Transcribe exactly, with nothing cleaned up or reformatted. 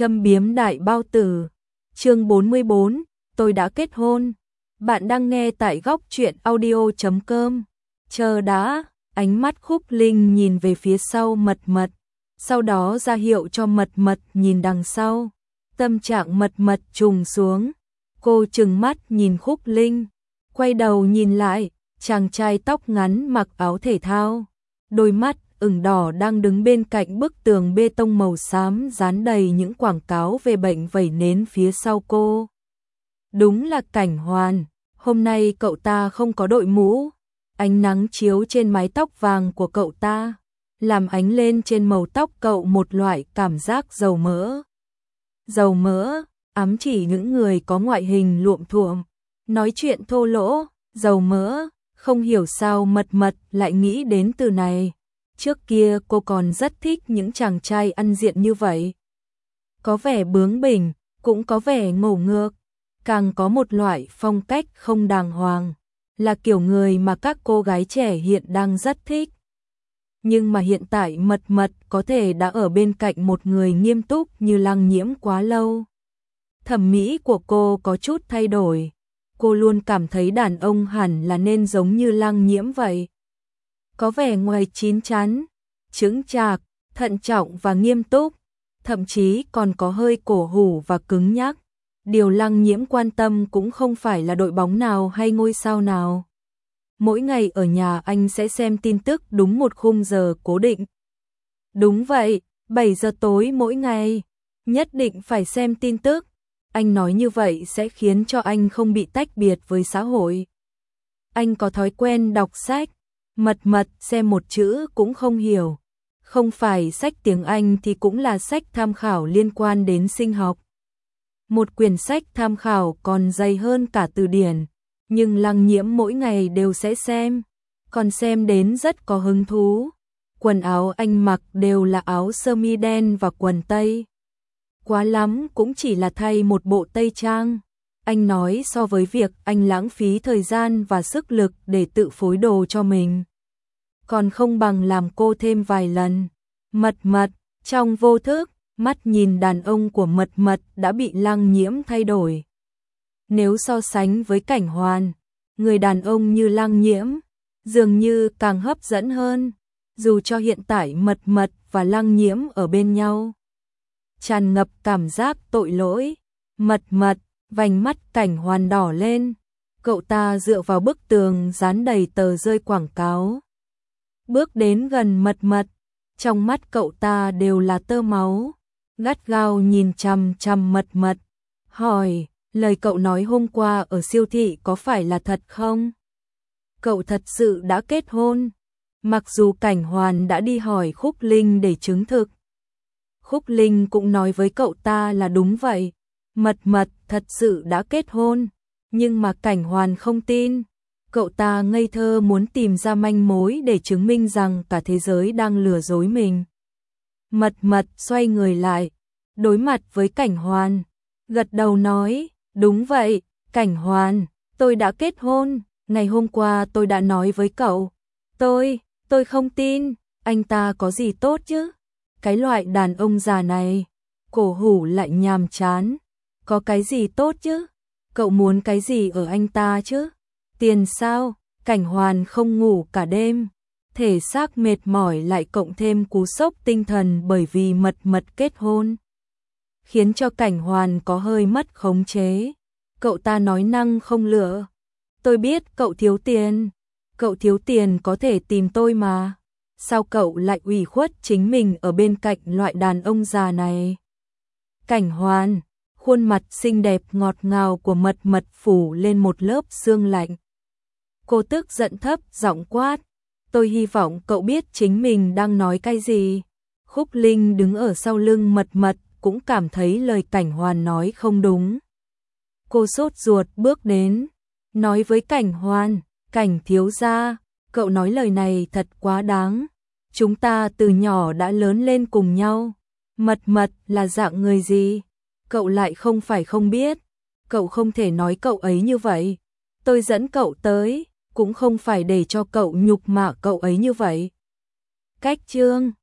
Châm biếm đại bao tử. Chương bốn mươi bốn, tôi đã kết hôn. Bạn đang nghe tại góc truyện audio chấm com. Chờ đã, ánh mắt Khúc Linh nhìn về phía sau Mật Mật, sau đó ra hiệu cho Mật Mật nhìn đằng sau. Tâm trạng Mật Mật trùng xuống, cô trừng mắt nhìn Khúc Linh, quay đầu nhìn lại, chàng trai tóc ngắn mặc áo thể thao, đôi mắt ửng đỏ đang đứng bên cạnh bức tường bê tông màu xám dán đầy những quảng cáo về bệnh vẩy nến phía sau cô. Đúng là Cảnh Hoàn, hôm nay cậu ta không có đội mũ, ánh nắng chiếu trên mái tóc vàng của cậu ta, làm ánh lên trên màu tóc cậu một loại cảm giác dầu mỡ. Dầu mỡ, ám chỉ những người có ngoại hình luộm thuộm, nói chuyện thô lỗ, dầu mỡ, không hiểu sao Mật Mật lại nghĩ đến từ này. Trước kia cô còn rất thích những chàng trai ăn diện như vậy. Có vẻ bướng bỉnh, cũng có vẻ ngổ ngược, càng có một loại phong cách không đàng hoàng, là kiểu người mà các cô gái trẻ hiện đang rất thích. Nhưng mà hiện tại Mật Mật có thể đã ở bên cạnh một người nghiêm túc như Lăng Nhiễm quá lâu. Thẩm mỹ của cô có chút thay đổi, cô luôn cảm thấy đàn ông hẳn là nên giống như Lăng Nhiễm vậy. Có vẻ ngoài chín chắn, chững chạc, thận trọng và nghiêm túc, thậm chí còn có hơi cổ hủ và cứng nhắc. Điều Lăng Nhiễm quan tâm cũng không phải là đội bóng nào hay ngôi sao nào. Mỗi ngày ở nhà anh sẽ xem tin tức đúng một khung giờ cố định. Đúng vậy, bảy giờ tối mỗi ngày, nhất định phải xem tin tức. Anh nói như vậy sẽ khiến cho anh không bị tách biệt với xã hội. Anh có thói quen đọc sách. Mật Mật xem một chữ cũng không hiểu, không phải sách tiếng Anh thì cũng là sách tham khảo liên quan đến sinh học. Một quyển sách tham khảo còn dày hơn cả từ điển, nhưng Lăng Nhiễm mỗi ngày đều sẽ xem, còn xem đến rất có hứng thú. Quần áo anh mặc đều là áo sơ mi đen và quần tây. Quá lắm cũng chỉ là thay một bộ tây trang. Anh nói so với việc anh lãng phí thời gian và sức lực để tự phối đồ cho mình, còn không bằng làm cô thêm vài lần. Mật Mật, trong vô thức, mắt nhìn đàn ông của Mật Mật đã bị Lăng Nhiễm thay đổi. Nếu so sánh với Cảnh Hoàn, người đàn ông như Lăng Nhiễm dường như càng hấp dẫn hơn, dù cho hiện tại Mật Mật và Lăng Nhiễm ở bên nhau. Tràn ngập cảm giác tội lỗi, Mật Mật, vành mắt Cảnh Hoàn đỏ lên, cậu ta dựa vào bức tường dán đầy tờ rơi quảng cáo. Bước đến gần Mật Mật, trong mắt cậu ta đều là tơ máu, gắt gao nhìn chằm chằm Mật Mật, hỏi, lời cậu nói hôm qua ở siêu thị có phải là thật không? Cậu thật sự đã kết hôn? Mặc dù Cảnh Hoàn đã đi hỏi Khúc Linh để chứng thực, Khúc Linh cũng nói với cậu ta là đúng vậy, Mật Mật thật sự đã kết hôn, nhưng mà Cảnh Hoàn không tin. Cậu ta ngây thơ muốn tìm ra manh mối để chứng minh rằng cả thế giới đang lừa dối mình. Mật Mật xoay người lại, đối mặt với Cảnh Hoàn, gật đầu nói, đúng vậy, Cảnh Hoàn, tôi đã kết hôn, ngày hôm qua tôi đã nói với cậu. Tôi, tôi không tin, anh ta có gì tốt chứ? Cái loại đàn ông già này, cổ hủ lại nhàm chán, có cái gì tốt chứ? Cậu muốn cái gì ở anh ta chứ? Tiền sao? Cảnh Hoàn không ngủ cả đêm, thể xác mệt mỏi lại cộng thêm cú sốc tinh thần bởi vì Mật Mật kết hôn, khiến cho Cảnh Hoàn có hơi mất khống chế. Cậu ta nói năng không lựa, tôi biết cậu thiếu tiền, cậu thiếu tiền có thể tìm tôi mà, sao cậu lại ủy khuất chính mình ở bên cạnh loại đàn ông già này? Cảnh Hoàn, khuôn mặt xinh đẹp ngọt ngào của Mật Mật phủ lên một lớp sương lạnh. Cô tức giận thấp giọng quát, tôi hy vọng cậu biết chính mình đang nói cái gì. Khúc Linh đứng ở sau lưng Mật Mật cũng cảm thấy lời Cảnh Hoàn nói không đúng. Cô sốt ruột bước đến, nói với Cảnh Hoàn, Cảnh thiếu gia, cậu nói lời này thật quá đáng. Chúng ta từ nhỏ đã lớn lên cùng nhau. Mật Mật là dạng người gì? Cậu lại không phải không biết. Cậu không thể nói cậu ấy như vậy. Tôi dẫn cậu tới, cũng không phải để cho cậu nhục mạ cậu ấy như vậy. Cách chương